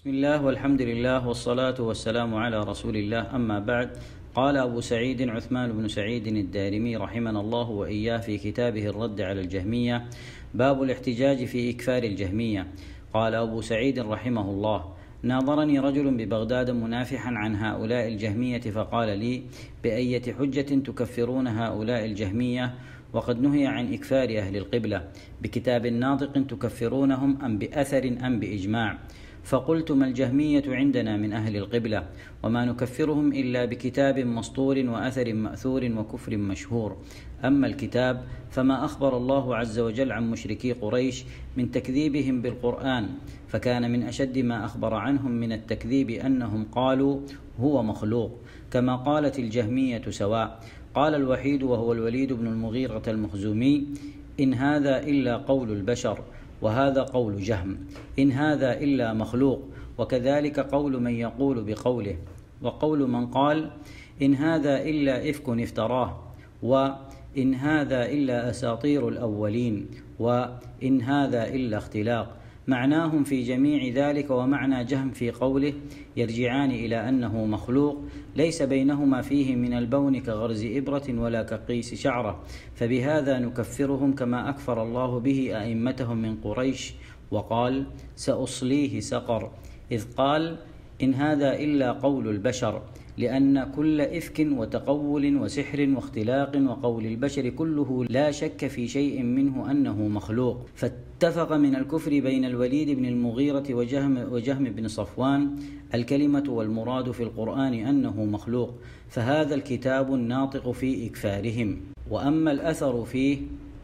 بسم الله والحمد لله والصلاة والسلام على رسول الله، أما بعد. قال أبو سعيد عثمان بن سعيد الدارمي رحمنا الله وإياه في كتابه الرد على الجهمية: باب الاحتجاج في إكفار الجهمية. قال أبو سعيد رحمه الله: ناظرني رجل ببغداد منافحا عن هؤلاء الجهمية فقال لي: بأية حجة تكفرون هؤلاء الجهمية وقد نهي عن إكفار أهل القبلة؟ بكتاب ناطق تكفرونهم أم بأثر أم بإجماع؟ فقلت: ما الجهمية عندنا من أهل القبلة، وما نكفرهم إلا بكتاب مسطور وأثر مأثور وكفر مشهور. أما الكتاب فما أخبر الله عز وجل عن مشركي قريش من تكذيبهم بالقرآن، فكان من أشد ما أخبر عنهم من التكذيب أنهم قالوا هو مخلوق، كما قالت الجهمية سواء. قال الوحيد وهو الوليد بن المغيرة المخزومي: إن هذا إلا قول البشر، وهذا قول جهم، إن هذا إلا مخلوق. وكذلك قول من يقول بقوله، وقول من قال إن هذا إلا إفك افتراه، وإن هذا إلا أساطير الأولين، وإن هذا إلا اختلاق. معناهم في جميع ذلك ومعنى جهم في قوله يرجعان إلى أنه مخلوق، ليس بينهما فيه من البون كغرز إبرة ولا كقيس شعرة، فبهذا نكفرهم كما أكفر الله به أئمتهم من قريش. وقال: سأصليه سقر، إذ قال إن هذا إلا قول البشر، لأن كل إفك وتقول وسحر واختلاق وقول البشر كله لا شك في شيء منه أنه مخلوق. فاتفق من الكفر بين الوليد بن المغيرة وجهم بن صفوان الكلمة والمراد في القرآن أنه مخلوق، فهذا الكتاب الناطق في إكفارهم. وأما الأثر فيه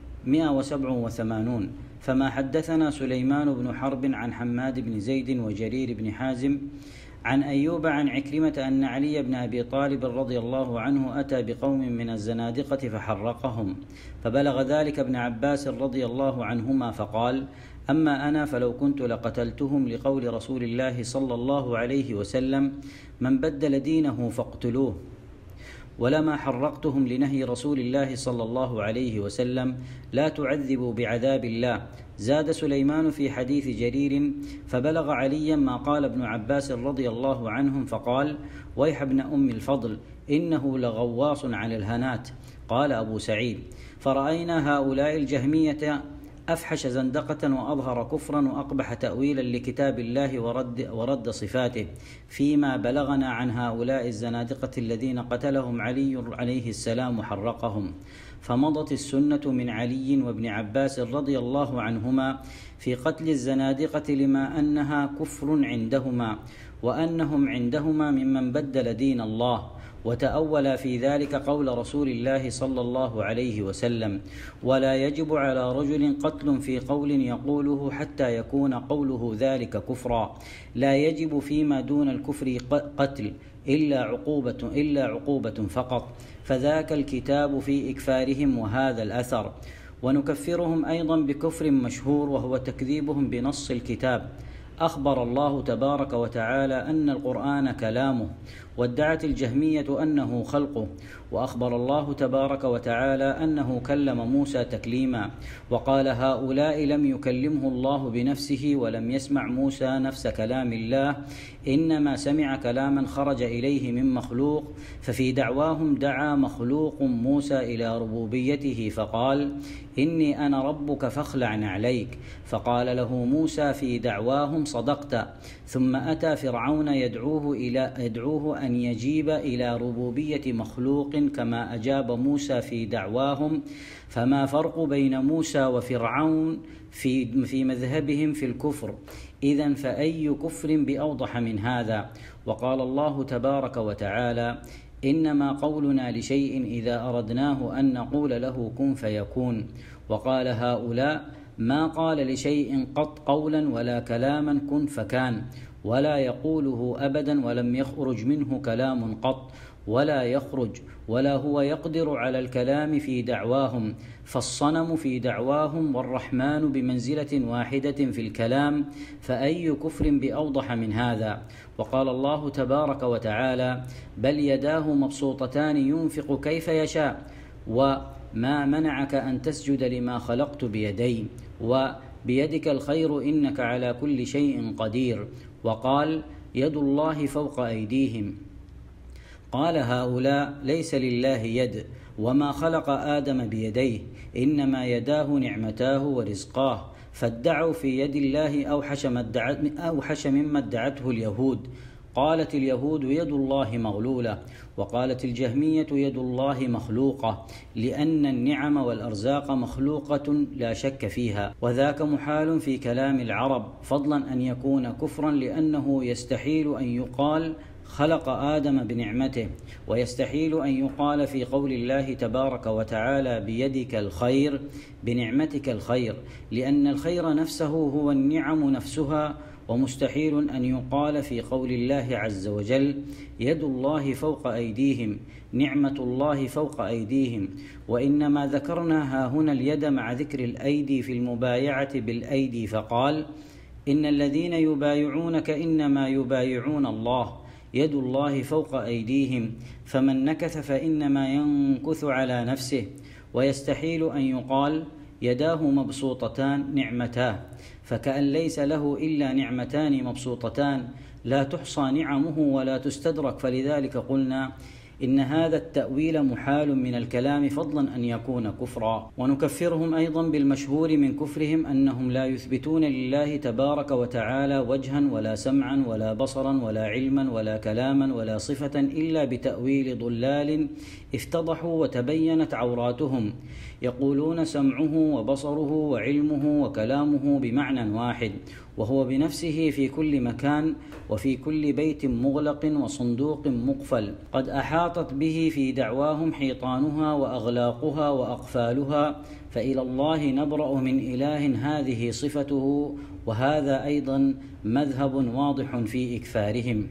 187، فما حدثنا سليمان بن حرب عن حماد بن زيد وجرير بن حازم عن أيوب عن عكرمة أن علي بن أبي طالب رضي الله عنه أتى بقوم من الزنادقة فحرقهم، فبلغ ذلك ابن عباس رضي الله عنهما فقال: أما أنا فلو كنت لقتلتهم، لقول رسول الله صلى الله عليه وسلم: من بدل دينه فاقتلوه، ولما حرقتهم لنهي رسول الله صلى الله عليه وسلم: لا تعذبوا بعذاب الله. زاد سليمان في حديث جرير: فبلغ عليا ما قال ابن عباس رضي الله عنهم فقال: ويح ابن أم الفضل، إنه لغواص على الهنات. قال أبو سعيد: فرأينا هؤلاء الجهمية أفحش زندقة وأظهر كفرا وأقبح تأويلا لكتاب الله ورد صفاته فيما بلغنا عن هؤلاء الزنادقة الذين قتلهم علي عليه السلام وحرقهم. فمضت السنة من علي وابن عباس رضي الله عنهما في قتل الزنادقة لما أنها كفر عندهما، وأنهم عندهما ممن بدل دين الله. وتأول في ذلك قول رسول الله صلى الله عليه وسلم: ولا يجب على رجل قتل في قول يقوله حتى يكون قوله ذلك كفرا. لا يجب فيما دون الكفر قتل إلا عقوبة فقط، فذاك الكتاب في إكفارهم وهذا الأثر. ونكفرهم أيضا بكفر مشهور وهو تكذيبهم بنص الكتاب. أخبر الله تبارك وتعالى أن القرآن كلامه، وادعت الجهمية أنه خلقه، وأخبر الله تبارك وتعالى أنه كلم موسى تكليما، وقال: هؤلاء لم يكلمه الله بنفسه ولم يسمع موسى نفس كلام الله، إنما سمع كلاما خرج إليه من مخلوق. ففي دعواهم دعا مخلوق موسى إلى ربوبيته فقال: إني أنا ربك فاخلع عليك. فقال له موسى في دعواهم: صدقت. ثم أتى فرعون يدعوه أن يجيب إلى ربوبية مخلوق كما أجاب موسى في دعواهم. فما فرق بين موسى وفرعون في مذهبهم في الكفر؟ إذن فأي كفر بأوضح من هذا؟ وقال الله تبارك وتعالى: إنما قولنا لشيء إذا أردناه أن نقول له كن فيكون. وقال هؤلاء: ما قال لشيء قط قولا ولا كلاما كن فكان، ولا يقوله أبدا ولم يخرج منه كلام قط ولا يخرج، ولا هو يقدر على الكلام في دعواهم. فالصنم في دعواهم والرحمن بمنزلة واحدة في الكلام، فأي كفر بأوضح من هذا؟ وقال الله تبارك وتعالى: بل يداه مبسوطتان ينفق كيف يشاء، وما منعك أن تسجد لما خلقت بيدي، وبيدك الخير إنك على كل شيء قدير. وقال: يد الله فوق أيديهم. قال هؤلاء: ليس لله يد، وما خلق آدم بيديه، إنما يداه نعمتاه ورزقاه. فادعوا في يد الله أوحش مما ادعته اليهود. قالت اليهود: يد الله مغلولة، وقالت الجهمية: يد الله مخلوقة، لأن النعم والأرزاق مخلوقة لا شك فيها، وذاك محال في كلام العرب، فضلا أن يكون كفرا، لأنه يستحيل أن يقال خلق آدم بنعمته، ويستحيل أن يقال في قول الله تبارك وتعالى: بيدك الخير، بنعمتك الخير، لأن الخير نفسه هو النعم نفسها، ومستحيل أن يقال في قول الله عز وجل: يد الله فوق أيديهم، نعمة الله فوق أيديهم. وإنما ذكرنا هاهنا اليد مع ذكر الأيدي في المبايعة بالأيدي، فقال: إن الذين يبايعونك إنما يبايعون الله، يد الله فوق أيديهم، فمن نكث فإنما ينكث على نفسه. ويستحيل أن يقال: يداه مبسوطتان نعمتاه، فكأن ليس له إلا نعمتان مبسوطتان لا تحصى نعمه ولا تستدرك، فلذلك قلنا إن هذا التأويل محال من الكلام، فضلا أن يكون كفرا. ونكفرهم أيضا بالمشهور من كفرهم، أنهم لا يثبتون لله تبارك وتعالى وجها ولا سمعا ولا بصرا ولا علما ولا كلاما ولا صفة إلا بتأويل ضلال افتضحوا وتبينت عوراتهم. يقولون سمعه وبصره وعلمه وكلامه بمعنى واحد، وهو بنفسه في كل مكان وفي كل بيت مغلق وصندوق مقفل، قد أحاطت به في دعواهم حيطانها وأغلاقها وأقفالها، فإلى الله نبرأ من إله هذه صفته. وهذا أيضا مذهب واضح في إكفارهم.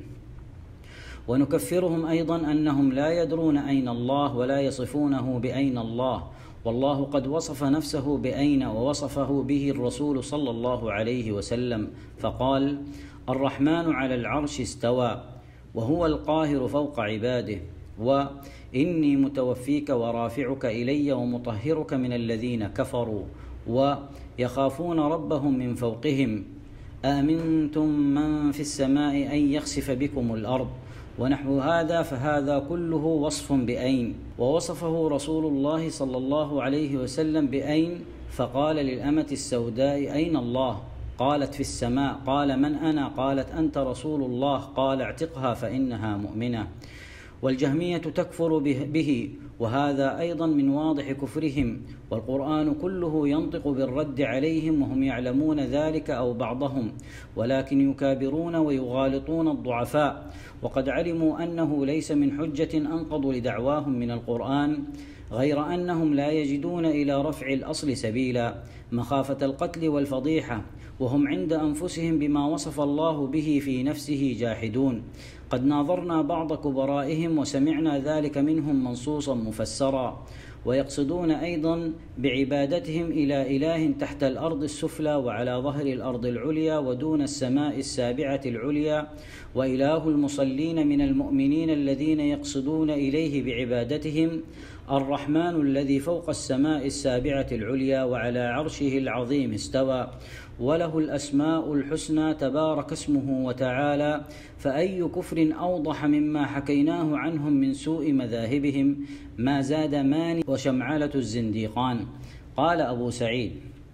ونكفرهم أيضا أنهم لا يدرون أين الله ولا يصفونه بأين الله، والله قد وصف نفسه بأين، ووصفه به الرسول صلى الله عليه وسلم، فقال: الرحمن على العرش استوى، وهو القاهر فوق عباده، وإني متوفيك ورافعك إلي ومطهرك من الذين كفروا، ويخافون ربهم من فوقهم، آمنتم من في السماء أن يخسف بكم الأرض، ونحو هذا. فهذا كله وصف بأين، ووصفه رسول الله صلى الله عليه وسلم بأين، فقال للأمة السوداء: أين الله؟ قالت: في السماء. قال: من أنا؟ قالت: أنت رسول الله. قال: اعتقها فإنها مؤمنة. والجهمية تكفر به، وهذا أيضا من واضح كفرهم، والقرآن كله ينطق بالرد عليهم وهم يعلمون ذلك أو بعضهم، ولكن يكابرون ويغالطون الضعفاء، وقد علموا أنه ليس من حجة أنقض لدعواهم من القرآن، غير أنهم لا يجدون إلى رفع الأصل سبيلا، مخافة القتل والفضيحة، وهم عند أنفسهم بما وصف الله به في نفسه جاحدون. قد ناظرنا بعض كبرائهم وسمعنا ذلك منهم منصوصا مفسرا. ويقصدون أيضا بعبادتهم إلى إله تحت الأرض السفلى وعلى ظهر الأرض العليا ودون السماء السابعة العليا، وإله المصلين من المؤمنين الذين يقصدون إليه بعبادتهم الرحمن الذي فوق السماء السابعة العليا وعلى عرشه العظيم استوى، وله الأسماء الحسنى تبارك اسمه وتعالى. فأي كفر أوضح مما حكيناه عنهم من سوء مذاهبهم ما زاد ماني وشمعلة الزنديقان. قال أبو سعيد: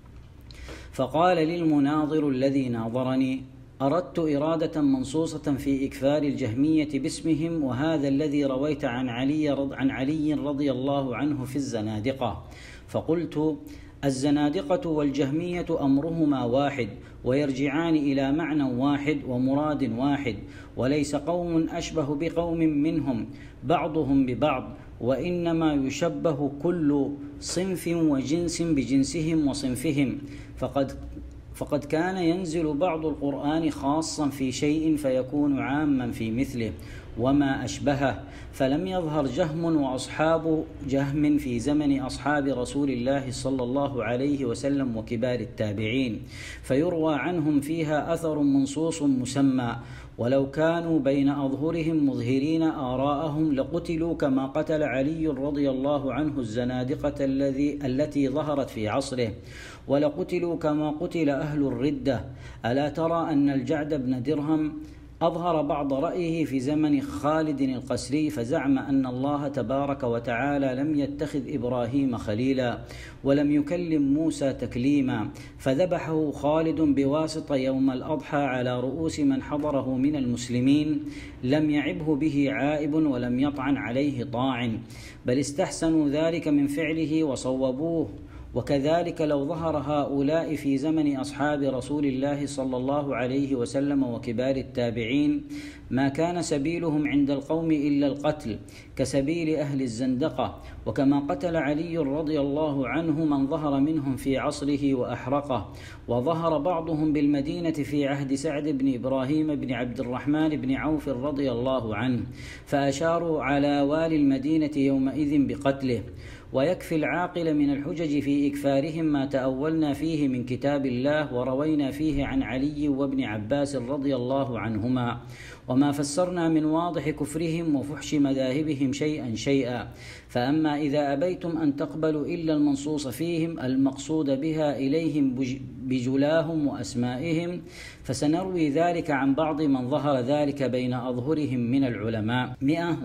فقال للمناظر الذي ناظرني: أردت إرادة منصوصة في إكفار الجهمية باسمهم، وهذا الذي رويت عن علي رضي الله عنه في الزنادقة. فقلت: الزنادقة والجهمية أمرهما واحد، ويرجعان إلى معنى واحد ومراد واحد، وليس قوم أشبه بقوم منهم بعضهم ببعض، وإنما يشبه كل صنف وجنس بجنسهم وصنفهم. فقد كان ينزل بعض القرآن خاصا في شيء فيكون عاما في مثله، وما أشبهه، فلم يظهر جهم وأصحاب جهم في زمن أصحاب رسول الله صلى الله عليه وسلم وكبار التابعين، فيروى عنهم فيها أثر منصوص مسمى، ولو كانوا بين أظهرهم مظهرين آراءهم لقتلوا كما قتل علي رضي الله عنه الزنادقة التي ظهرت في عصره، ولقتلوا كما قتل أهل الردة. ألا ترى أن الجعد بن درهم أظهر بعض رأيه في زمن خالد القسري، فزعم أن الله تبارك وتعالى لم يتخذ إبراهيم خليلا ولم يكلم موسى تكليما، فذبحه خالد بواسطة يوم الأضحى على رؤوس من حضره من المسلمين، لم يعبه به عائب ولم يطعن عليه طاعن، بل استحسنوا ذلك من فعله وصوبوه. وكذلك لو ظهر هؤلاء في زمن أصحاب رسول الله صلى الله عليه وسلم وكبار التابعين ما كان سبيلهم عند القوم إلا القتل، كسبيل أهل الزندقة، وكما قتل علي رضي الله عنه من ظهر منهم في عصره وأحرقه. وظهر بعضهم بالمدينة في عهد سعد بن إبراهيم بن عبد الرحمن بن عوف رضي الله عنه، فأشاروا على والي المدينة يومئذ بقتله. ويكفي العاقل من الحجج في إكفارهم ما تأولنا فيه من كتاب الله وروينا فيه عن علي وابن عباس رضي الله عنهما، وما فسرنا من واضح كفرهم وفحش مذاهبهم شيئا شيئا. فأما إذا أبيتم أن تقبلوا إلا المنصوص فيهم المقصود بها إليهم بجلاهم وأسمائهم، فسنروي ذلك عن بعض من ظهر ذلك بين أظهرهم من العلماء.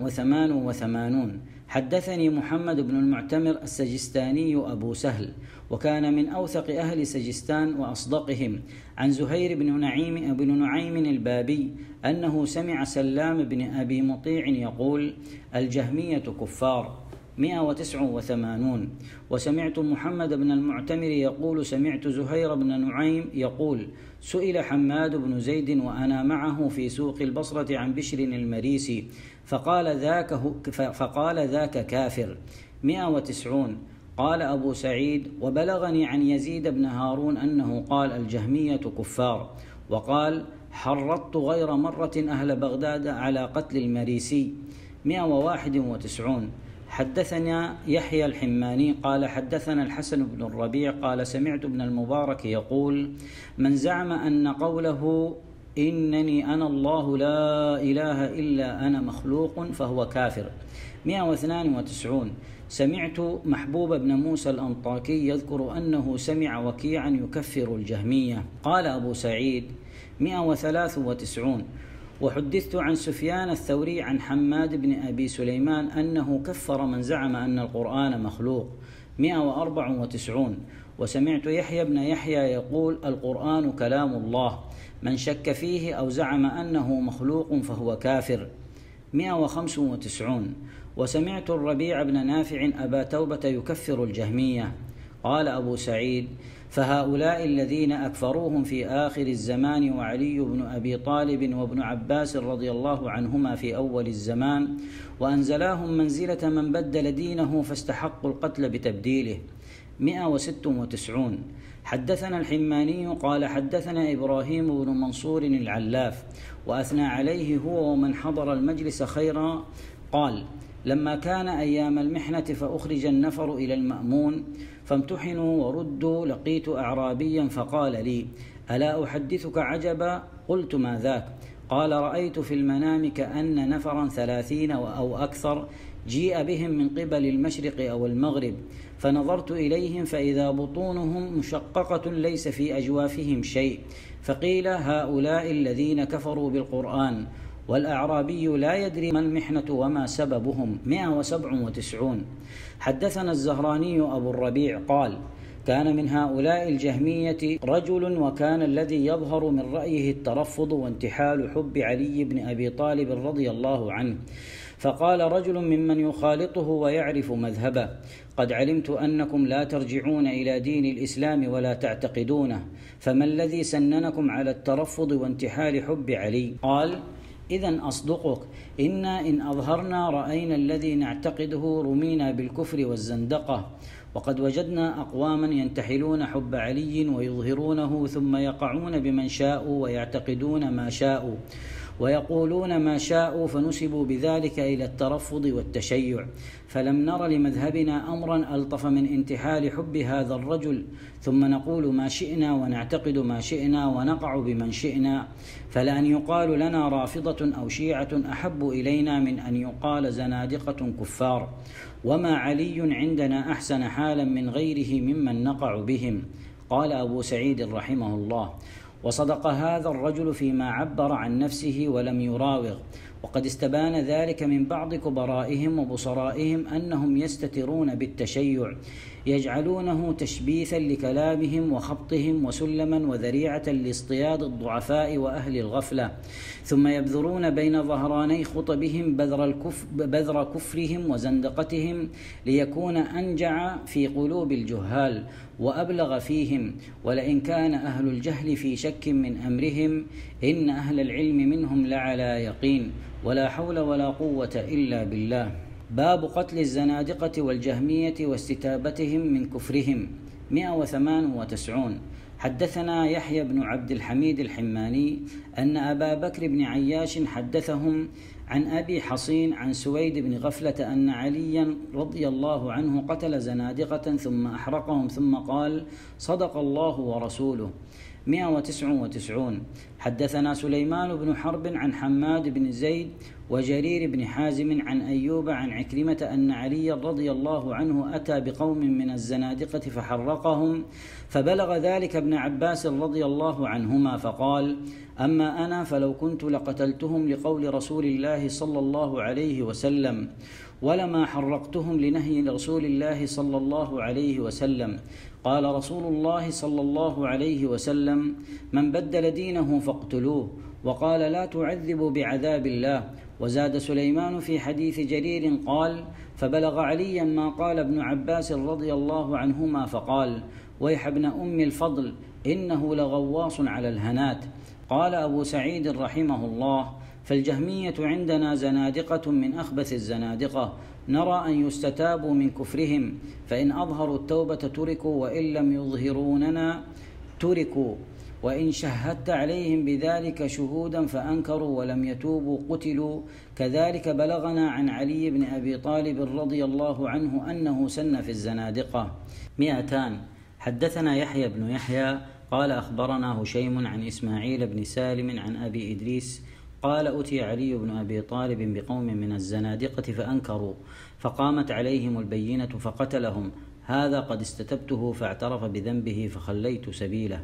188. حدثني محمد بن المعتمر السجستاني أبو سهل، وكان من أوثق أهل سجستان وأصدقهم، عن زهير بن نعيم البابي أنه سمع سلام بن أبي مطيع يقول: الجهمية كفار. 189. وسمعت محمد بن المعتمر يقول: سمعت زهير بن نعيم يقول: سئل حماد بن زيد وأنا معه في سوق البصرة عن بشر المريسي فقال ذاك كافر. 190. قال أبو سعيد: وبلغني عن يزيد بن هارون أنه قال: الجهمية كفار. وقال: حرضت غير مرة أهل بغداد على قتل المريسي. 191. حدثنا يحيى الحماني قال: حدثنا الحسن بن الربيع قال: سمعت ابن المبارك يقول: من زعم أن قوله إنني أنا الله لا إله إلا أنا مخلوق فهو كافر. 192. سمعت محبوب بن موسى الأنطاكي يذكر أنه سمع وكيعا يكفر الجهمية. قال أبو سعيد: 193. وحدثت عن سفيان الثوري عن حماد بن أبي سليمان أنه كفر من زعم أن القرآن مخلوق. 194. وسمعت يحيى بن يحيى يقول: القرآن كلام الله، من شك فيه أو زعم أنه مخلوق فهو كافر. 195. وسمعت الربيع بن نافع أبا توبة يكفر الجهمية. قال أبو سعيد: فهؤلاء الذين أكفروهم في آخر الزمان وعلي بن أبي طالب وابن عباس رضي الله عنهما في أول الزمان، وأنزلاهم منزلة من بدل دينه فاستحقوا القتل بتبديله. 196. حدثنا الحماني قال: حدثنا إبراهيم بن منصور العلاف، وأثنى عليه هو ومن حضر المجلس خيرا. قال: لما كان أيام المحنة فأخرج النفر إلى المأمون فامتحنوا وردوا، لقيت أعرابيا فقال لي: ألا أحدثك عجبا؟ قلت: ما ذاك؟ قال: رأيت في المنام كأن نفرا 30 أو أكثر جيء بهم من قبل المشرق أو المغرب، فنظرت إليهم فإذا بطونهم مشققة ليس في أجوافهم شيء، فقيل: هؤلاء الذين كفروا بالقرآن. والأعرابي لا يدري ما المحنة وما سببهم. 197. حدثنا الزهراني أبو الربيع قال: كان من هؤلاء الجهمية رجل، وكان الذي يظهر من رأيه الترفض وانتحال حب علي بن أبي طالب رضي الله عنه، فقال رجل ممن يخالطه ويعرف مذهبه: قد علمت أنكم لا ترجعون إلى دين الإسلام ولا تعتقدونه، فما الذي سننكم على الترفض وانتحال حب علي؟ قال: إذن أصدقك، إنا إن أظهرنا رأينا الذي نعتقده رمينا بالكفر والزندقة، وقد وجدنا أقواما ينتحلون حب علي ويظهرونه ثم يقعون بمن شاءوا ويعتقدون ما شاءوا، ويقولون ما شاءوا فنسبوا بذلك إلى الترفض والتشيع، فلم نر لمذهبنا أمرا ألطف من انتحال حب هذا الرجل، ثم نقول ما شئنا ونعتقد ما شئنا ونقع بمن شئنا، فلأن يقال لنا رافضة أو شيعة أحب إلينا من أن يقال زنادقة كفار، وما علي عندنا أحسن حالا من غيره ممن نقع بهم. قال أبو سعيد رحمه الله: وصدق هذا الرجل فيما عبر عن نفسه ولم يراوغ، وقد استبان ذلك من بعض كبرائهم وبصرائهم أنهم يستترون بالتشيع، يجعلونه تشبيثا لكلامهم وخبطهم وسلما وذريعة لاصطياد الضعفاء وأهل الغفلة، ثم يبذرون بين ظهراني خطبهم بذر كفرهم وزندقتهم ليكون أنجع في قلوب الجهال وأبلغ فيهم. ولئن كان أهل الجهل في شك من أمرهم إن أهل العلم منهم لعلى يقين، ولا حول ولا قوة إلا بالله. باب قتل الزنادقة والجهمية واستتابتهم من كفرهم. 198. حدثنا يحيى بن عبد الحميد الحماني أن أبا بكر بن عياش حدثهم عن أبي حصين عن سويد بن غفلة أن عليا رضي الله عنه قتل زنادقة ثم أحرقهم ثم قال: صدق الله ورسوله. 199. حدثنا سليمان بن حرب عن حماد بن زيد وجرير بن حازم عن أيوب عن عكرمة أن علي رضي الله عنه أتى بقوم من الزنادقة فحرقهم، فبلغ ذلك ابن عباس رضي الله عنهما فقال: أما أنا فلو كنت لقتلتهم لقول رسول الله صلى الله عليه وسلم، ولما حرقتهم لنهي رسول الله صلى الله عليه وسلم. قال رسول الله صلى الله عليه وسلم: من بدل دينه فاقتلوه، وقال: لا تعذبوا بعذاب الله. وزاد سليمان في حديث جرير قال: فبلغ عليا ما قال ابن عباس رضي الله عنهما فقال: ويح ابن أم الفضل إنه لغواص على الهنات. قال أبو سعيد رحمه الله: فالجهمية عندنا زنادقة من أخبث الزنادقة، نرى أن يستتابوا من كفرهم، فإن أظهروا التوبة تركوا، وإن لم يظهروننا تركوا، وإن شهدت عليهم بذلك شهودا فأنكروا ولم يتوبوا قتلوا. كذلك بلغنا عن علي بن أبي طالب رضي الله عنه أنه سن في الزنادقة. 200. حدثنا يحيى بن يحيى قال أخبرنا هشيم عن إسماعيل بن سالم عن أبي إدريس قال: أتي علي بن أبي طالب بقوم من الزنادقة فأنكروا، فقامت عليهم البينة فقتلهم، هذا قد استتبته فاعترف بذنبه فخليت سبيله.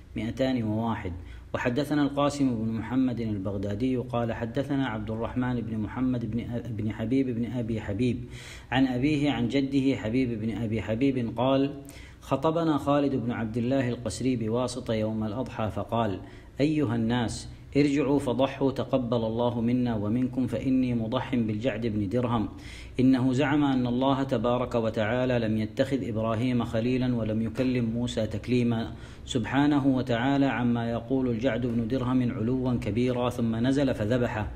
201. وحدثنا القاسم بن محمد البغدادي قال حدثنا عبد الرحمن بن محمد بن حبيب بن أبي حبيب عن أبيه عن جده حبيب بن أبي حبيب قال: خطبنا خالد بن عبد الله القسري بواسطة يوم الأضحى فقال: أيها الناس ارجعوا فضحوا تقبل الله منا ومنكم، فإني مضح بالجعد بن درهم، إنه زعم أن الله تبارك وتعالى لم يتخذ إبراهيم خليلا ولم يكلم موسى تكليما، سبحانه وتعالى عما يقول الجعد بن درهم علوا كبيرا، ثم نزل فذبحه.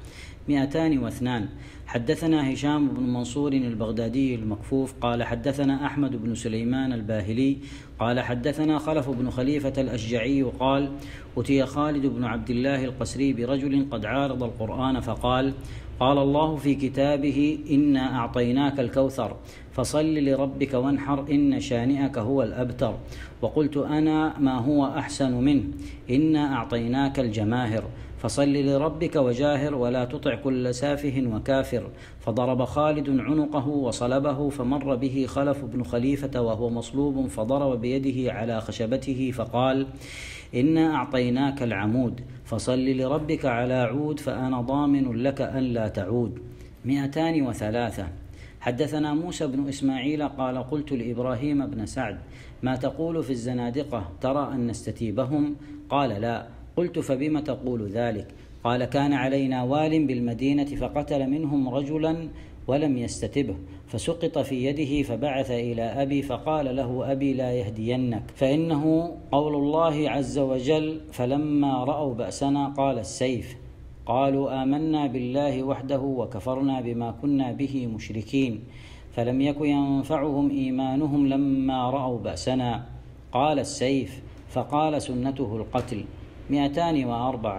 202. حدثنا هشام بن منصور البغدادي المكفوف قال حدثنا أحمد بن سليمان الباهلي قال حدثنا خلف بن خليفة الأشجعي قال: أتي خالد بن عبد الله القسري برجل قد عارض القرآن فقال: قال الله في كتابه: إنا أعطيناك الكوثر فصل لربك وانحر إن شانئك هو الأبتر. وقلت أنا: ما هو أحسن منه، إنا أعطيناك الجماهر فصل لربك وجاهر ولا تطع كل سافه وكافر. فضرب خالد عنقه وصلبه، فمر به خلف بن خليفة وهو مصلوب فضرب بيده على خشبته فقال: إنا أعطيناك العمود فصل لربك على عود، فأنا ضامن لك أن لا تعود. 203. حدثنا موسى بن إسماعيل قال: قلت لإبراهيم بن سعد: ما تقول في الزنادقة، ترى أن نستتيبهم؟ قال: لا. قلت: فبم تقول ذلك؟ قال: كان علينا وال بالمدينة فقتل منهم رجلا ولم يستتبه، فسقط في يده، فبعث إلى أبي فقال له: أبي لا يهدينك، فإنه قول الله عز وجل: فلما رأوا بأسنا قال السيف. قالوا: آمنا بالله وحده وكفرنا بما كنا به مشركين، فلم يكن ينفعهم إيمانهم لما رأوا بأسنا قال السيف، فقال: سنته القتل. 204.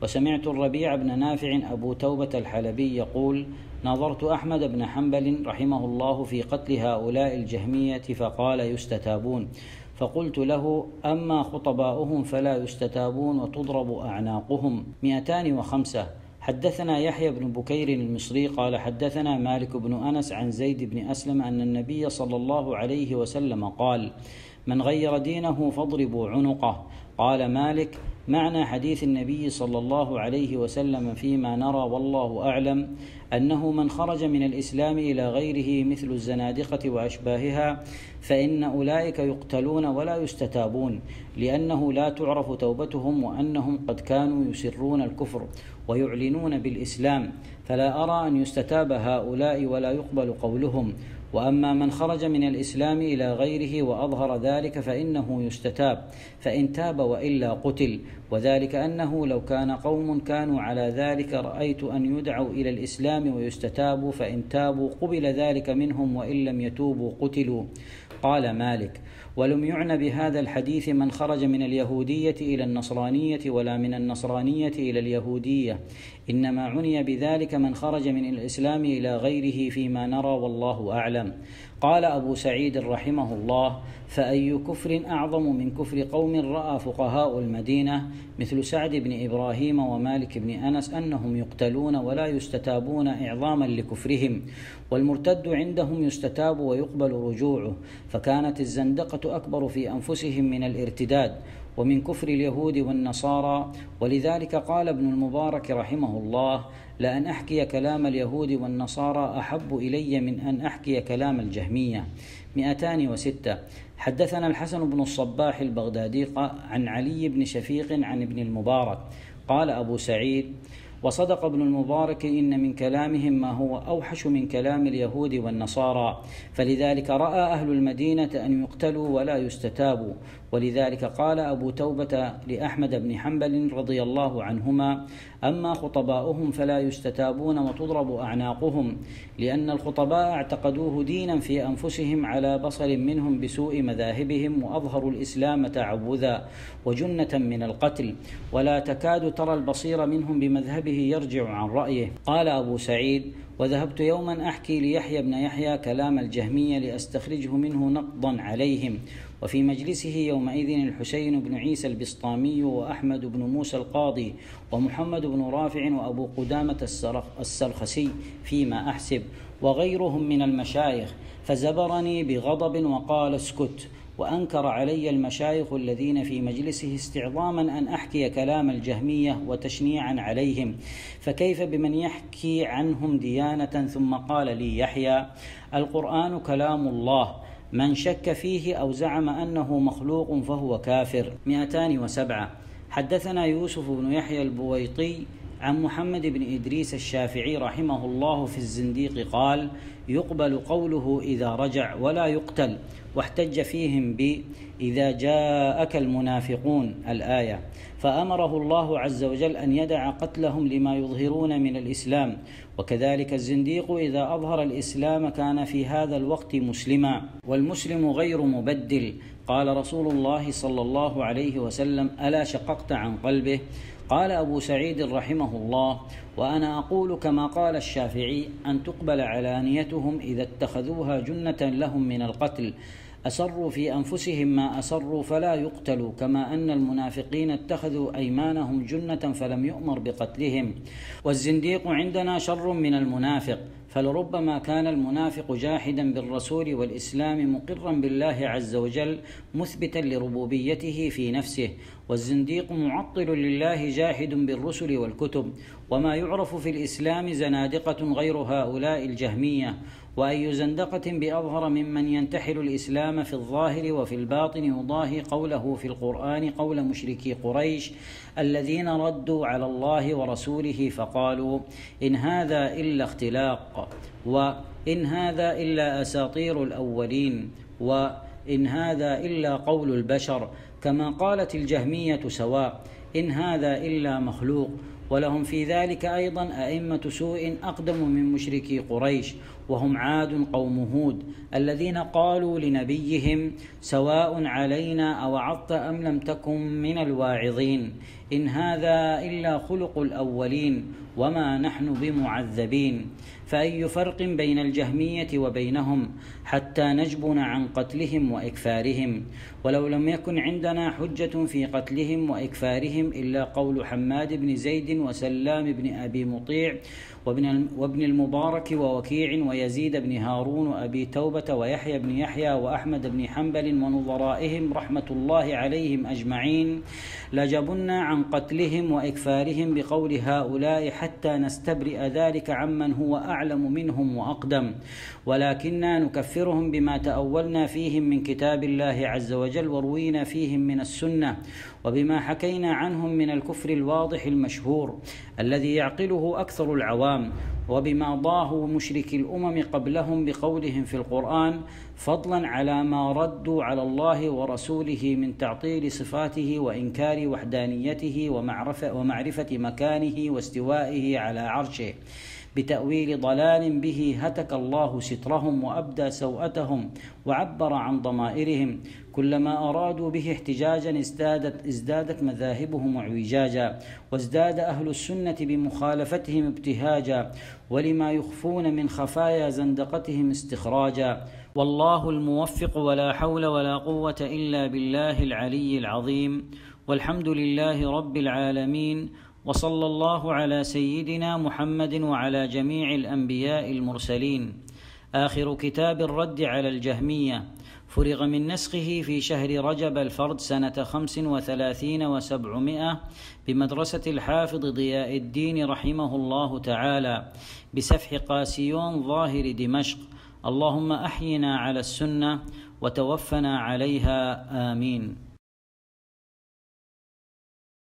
وسمعت الربيع بن نافع أبو توبة الحلبي يقول: نظرت أحمد بن حنبل رحمه الله في قتل هؤلاء الجهمية فقال: يستتابون. فقلت له: أما خطباؤهم فلا يستتابون وتضرب أعناقهم. 205. حدثنا يحيى بن بكير المصري قال: حدثنا مالك بن أنس عن زيد بن أسلم أن النبي صلى الله عليه وسلم قال: من غير دينه فاضربوا عنقه. قال مالك: معنى حديث النبي صلى الله عليه وسلم فيما نرى والله أعلم أنه من خرج من الإسلام إلى غيره مثل الزنادقة وأشباهها فإن أولئك يقتلون ولا يستتابون، لأنه لا تعرف توبتهم، وأنهم قد كانوا يسرون الكفر ويعلنون بالإسلام، فلا أرى أن يستتاب هؤلاء ولا يقبل قولهم. وأما من خرج من الإسلام إلى غيره وأظهر ذلك فإنه يستتاب، فإن تاب وإلا قتل، وذلك أنه لو كان قوم كانوا على ذلك رأيت أن يدعوا إلى الإسلام ويستتابوا، فإن تابوا قبل ذلك منهم، وإن لم يتوبوا قتلوا. قال مالك: ولم يعنى بهذا الحديث من خرج من اليهودية إلى النصرانية ولا من النصرانية إلى اليهودية، إنما عني بذلك من خرج من الإسلام إلى غيره فيما نرى والله أعلم. قال أبو سعيد رحمه الله: فأي كفر أعظم من كفر قوم رأى فقهاء المدينة مثل سعد بن إبراهيم ومالك بن أنس أنهم يقتلون ولا يستتابون إعظاما لكفرهم، والمرتد عندهم يستتاب ويقبل رجوعه، فكانت الزندقة أكبر في أنفسهم من الارتداد ومن كفر اليهود والنصارى. ولذلك قال ابن المبارك رحمه الله: لأن أحكي كلام اليهود والنصارى أحب إلي من أن أحكي كلام الجهمية. 206. حدثنا الحسن بن الصباح البغدادي عن علي بن شفيق عن ابن المبارك قال أبو سعيد: وصدق ابن المبارك إن من كلامهم ما هو أوحش من كلام اليهود والنصارى، فلذلك رأى أهل المدينة أن يقتلوا ولا يستتابوا. ولذلك قال أبو توبة لأحمد بن حنبل رضي الله عنهما: أما خطباؤهم فلا يستتابون وتضرب أعناقهم، لأن الخطباء اعتقدوه دينا في أنفسهم على بصر منهم بسوء مذاهبهم، وأظهروا الإسلام تعوذا وجنة من القتل، ولا تكاد ترى البصير منهم بمذهبه يرجع عن رأيه. قال أبو سعيد: وذهبت يوما أحكي ليحيى بن يحيى كلام الجهمية لأستخرجه منه نقضا عليهم، وفي مجلسه يومئذ الحسين بن عيسى البسطامي وأحمد بن موسى القاضي ومحمد بن رافع وأبو قدامة السرخسي فيما أحسب، وغيرهم من المشايخ، فزبرني بغضب وقال: اسكت. وأنكر علي المشايخ الذين في مجلسه استعظاما أن أحكي كلام الجهمية وتشنيعا عليهم، فكيف بمن يحكي عنهم ديانة؟ ثم قال لي يحيى: القرآن كلام الله، من شك فيه أو زعم أنه مخلوق فهو كافر. 207. حدثنا يوسف بن يحيى البويطي عن محمد بن إدريس الشافعي رحمه الله في الزنديق قال: يقبل قوله إذا رجع ولا يقتل، واحتج فيهم إذا جاءك المنافقون الآية، فأمره الله عز وجل أن يدع قتلهم لما يظهرون من الإسلام. وكذلك الزنديق إذا أظهر الإسلام كان في هذا الوقت مسلما، والمسلم غير مبدل. قال رسول الله صلى الله عليه وسلم: ألا شققت عن قلبه؟ قال أبو سعيد رحمه الله: وأنا أقول كما قال الشافعي: أن تقبل علانيتهم إذا اتخذوها جنة لهم من القتل، أسروا في أنفسهم ما أسروا فلا يقتلوا، كما أن المنافقين اتخذوا أيمانهم جنة فلم يؤمر بقتلهم. والزنديق عندنا شر من المنافق، فلربما كان المنافق جاحدا بالرسول والإسلام مقرا بالله عز وجل مثبتا لربوبيته في نفسه، والزنديق معطل لله جاحد بالرسل والكتب. وما يعرف في الإسلام زنادقة غير هؤلاء الجهمية، وأي زندقة بأظهر ممن ينتحل الإسلام في الظاهر وفي الباطن يضاهي قوله في القرآن قول مشركي قريش الذين ردوا على الله ورسوله فقالوا: إن هذا إلا اختلاق، وإن هذا إلا أساطير الأولين، وإن هذا إلا قول البشر، كما قالت الجهمية سواء، إن هذا إلا مخلوق. ولهم في ذلك أيضا أئمة سوء أقدم من مشركي قريش، وهم عاد قوم هود الذين قالوا لنبيهم سواء علينا أوعظت أم لم تكن من الواعظين إن هذا إلا خلق الأولين وما نحن بمعذبين. فأي فرق بين الجهمية وبينهم حتى نجبن عن قتلهم وإكفارهم؟ ولو لم يكن عندنا حجة في قتلهم وإكفارهم إلا قول حماد بن زيد وسلام بن أبي مطيع وابن المبارك ووكيع ويزيد بن هارون وأبي توبة ويحيى بن يحيى وأحمد بن حنبل ونظرائهم رحمة الله عليهم أجمعين، لجبنا عن قتلهم وإكفارهم بقول هؤلاء حتى نستبرئ ذلك عمن هو أعلم منهم وأقدم، ولكننا نكفرهم بما تأولنا فيهم من كتاب الله عز وجل وروينا فيهم من السنة، وبما حكينا عنهم من الكفر الواضح المشهور الذي يعقله أكثر العوام، وبما ضاهوا مشرك الأمم قبلهم بقولهم في القرآن، فضلا على ما ردوا على الله ورسوله من تعطيل صفاته وإنكار وحدانيته ومعرفة مكانه واستوائه على عرشه، بتأويل ضلال به هتك الله سترهم وأبدى سوءتهم وعبر عن ضمائرهم. كلما أرادوا به احتجاجا ازدادت مذاهبهم اعوجاجا، وازداد أهل السنة بمخالفتهم ابتهاجا، ولما يخفون من خفايا زندقتهم استخراجا. والله الموفق، ولا حول ولا قوة إلا بالله العلي العظيم، والحمد لله رب العالمين، وصلى الله على سيدنا محمد وعلى جميع الأنبياء المرسلين. آخر كتاب الرد على الجهمية فرغ من نسخه في شهر رجب الفرد سنة 35 و700 بمدرسة الحافظ ضياء الدين رحمه الله تعالى بسفح قاسيون ظاهر دمشق. اللهم أحينا على السنة وتوفنا عليها، آمين.